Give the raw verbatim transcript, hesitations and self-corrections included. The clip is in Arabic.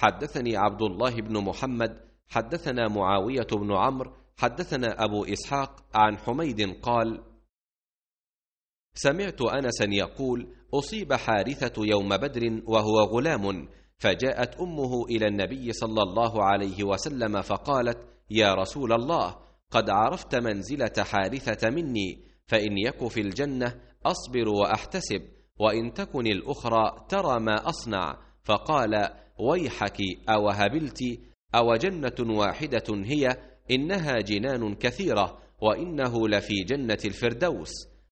حدثني عبد الله بن محمد حدثنا معاوية بن عمرو حدثنا أبو إسحاق عن حميد قال: سمعت أنسا يقول: أصيب حارثة يوم بدر وهو غلام، فجاءت أمه إلى النبي صلى الله عليه وسلم فقالت: يا رسول الله، قد عرفت منزلة حارثة مني، فإن يك في الجنة أصبر وأحتسب، وإن تكن الأخرى ترى ما أصنع. فقال: ويحك أو هبلت، أو جنة واحدة هي؟ إنها جنان كثيرة، وإنه لفي جنة الفردوس.